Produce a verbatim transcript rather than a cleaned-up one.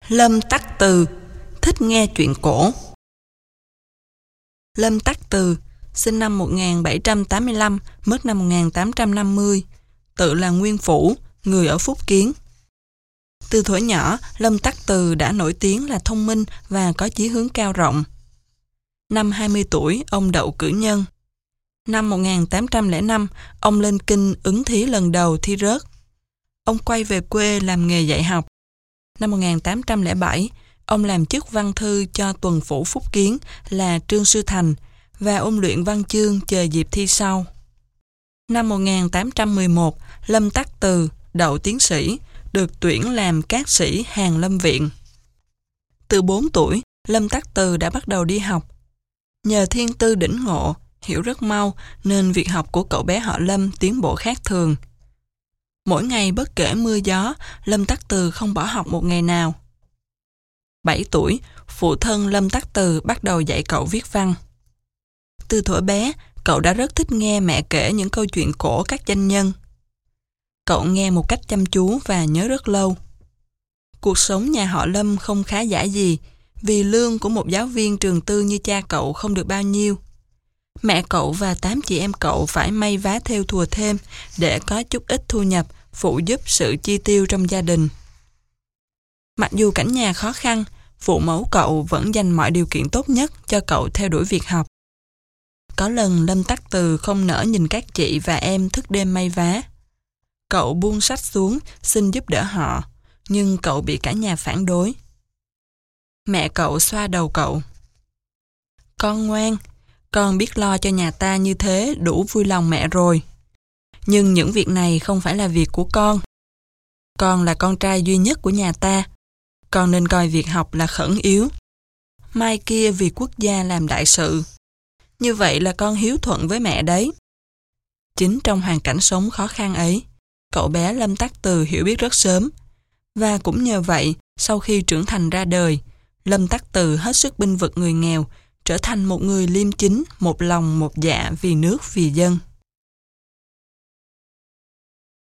Lâm Tắc Từ thích nghe chuyện cổ. Lâm Tắc Từ sinh năm một nghìn bảy trăm tám mươi lăm, mất năm một nghìn tám trăm năm mươi, tự là nguyên phủ, người ở Phúc Kiến. Từ thuở nhỏ, Lâm Tắc Từ đã nổi tiếng là thông minh và có chí hướng cao rộng. Năm hai mươi tuổi, ông đậu cử nhân. Năm một nghìn tám trăm lẻ năm, ông lên Kinh ứng thí lần đầu thi rớt. Ông quay về quê làm nghề dạy học. Năm một nghìn tám trăm lẻ bảy, ông làm chức văn thư cho tuần phủ Phúc Kiến là Trương Sư Thành và ôn luyện văn chương chờ dịp thi sau. Năm một nghìn tám trăm mười một, Lâm Tắc Từ đậu tiến sĩ, được tuyển làm cát sĩ Hàn Lâm Viện. Từ bốn tuổi, Lâm Tắc Từ đã bắt đầu đi học. Nhờ thiên tư đỉnh ngộ, hiểu rất mau nên việc học của cậu bé họ Lâm tiến bộ khác thường. Mỗi ngày bất kể mưa gió, Lâm Tắc Từ không bỏ học một ngày nào. bảy tuổi, phụ thân Lâm Tắc Từ bắt đầu dạy cậu viết văn. Từ thuở bé, cậu đã rất thích nghe mẹ kể những câu chuyện cổ các danh nhân. Cậu nghe một cách chăm chú và nhớ rất lâu. Cuộc sống nhà họ Lâm không khá giả gì, vì lương của một giáo viên trường tư như cha cậu không được bao nhiêu. Mẹ cậu và tám chị em cậu phải may vá thêu thùa thêm để có chút ít thu nhập phụ giúp sự chi tiêu trong gia đình. Mặc dù cảnh nhà khó khăn, phụ mẫu cậu vẫn dành mọi điều kiện tốt nhất cho cậu theo đuổi việc học. Có lần Lâm Tắc Từ không nỡ nhìn các chị và em thức đêm may vá. Cậu buông sách xuống xin giúp đỡ họ, nhưng cậu bị cả nhà phản đối. Mẹ cậu xoa đầu cậu. Con ngoan, con biết lo cho nhà ta như thế đủ vui lòng mẹ rồi. Nhưng những việc này không phải là việc của con. Con là con trai duy nhất của nhà ta. Con nên coi việc học là khẩn yếu. Mai kia vì quốc gia làm đại sự. Như vậy là con hiếu thuận với mẹ đấy. Chính trong hoàn cảnh sống khó khăn ấy, cậu bé Lâm Tắc Từ hiểu biết rất sớm. Và cũng nhờ vậy, sau khi trưởng thành ra đời, Lâm Tắc Từ hết sức bênh vực người nghèo, trở thành một người liêm chính, một lòng một dạ vì nước vì dân.